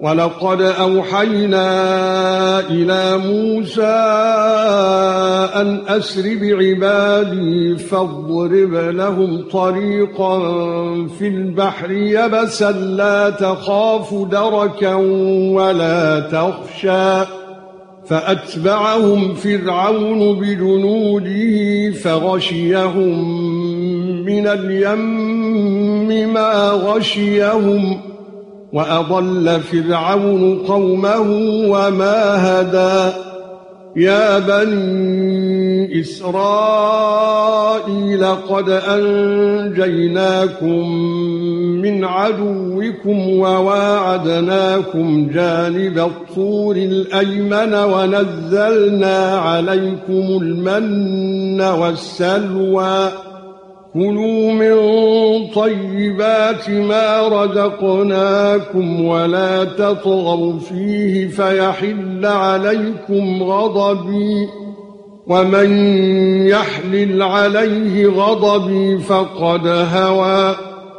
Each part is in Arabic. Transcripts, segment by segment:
وَلَقَدْ أَوْحَيْنَا إِلَى مُوسَى أَنْ أَسْرِ بِعِبَادِي فَاضْرِبْ لَهُمْ طَرِيقًا فِي الْبَحْرِ يَبَسًا لَّا تَخَافُ دَرَكًا وَلَا تَخْشَىٰ فَأَتْبَعَهُمْ فِرْعَوْنُ بِجُنُودِهِ فَغَشِيَهُم مِّنَ الْيَمِّ مَا غَشِيَهُمْ وَأَضَلَّ فِرْعَوْنُ قَوْمَهُ وَمَا هَدَىٰ يَا بَنِي إِسْرَائِيلَ قَدْ أَنجَيْنَاكُم مِّنْ عَدُوِّكُمْ وَوَاعَدْنَاكُمْ جَانِبَ الطُّورِ الْأَيْمَنَ وَنَزَّلْنَا عَلَيْكُمُ الْمَنَّ وَالسَّلْوَىٰ كُلُوا مِن طَيِّبَاتِ مَا رَزَقْنَاكُمْ وَلَا تَطْغَوْا فِيهِ فَيَحِلَّ عَلَيْكُمْ غَضَبِي وَمَن يَحْلِلْ عَلَيْهِ غَضَبِي فَقَدْ هَوَىٰ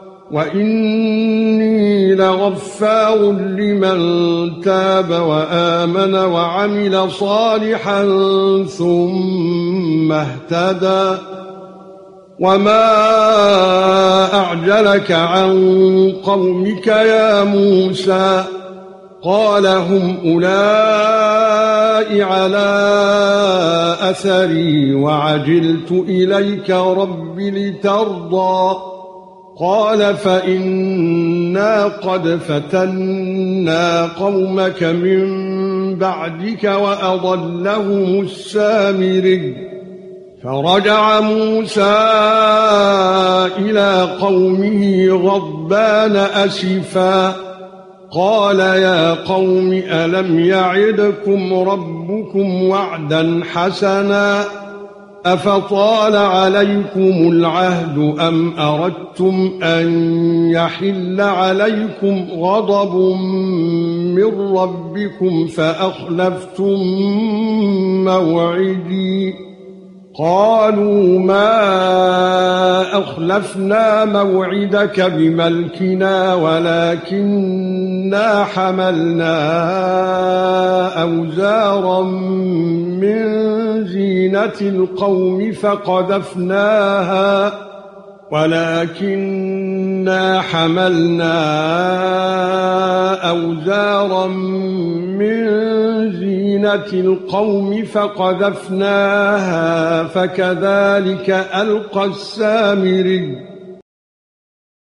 وَإِنِّي لَغَفَّارٌ لِّمَن تَابَ وَآمَنَ وَعَمِلَ صَالِحًا ثُمَّ اهْتَدَىٰ وَمَا أَعْجَلَكَ عَن قَوْمِكَ يَا مُوسَى قَالَ هُمْ أُولَاءِ عَلَىٰ أَثَرِي وَعَجِلْتُ إِلَيْكَ رَبِّ لِتَرْضَىٰ قَالَ فَإِنَّا قَدْ فَتَنَّا قَوْمَكَ مِن بَعْدِكَ وَأَضَلَّهُمُ السَّامِرِيُّ فرجع موسى إلى قومه غضبان أسفا قال يا قوم ألم يعدكم ربكم وعدا حسنا أفطال عليكم العهد أم أردتم أن يحل عليكم غضب من ربكم فأخلفتم موعدي قالوا ما أخلفنا موعدك بملكنا ولكننا حملنا أوزارا من زينة القوم فقذفناها أوزارا من زينة القوم فقذفناها فكذلك ألقى السامري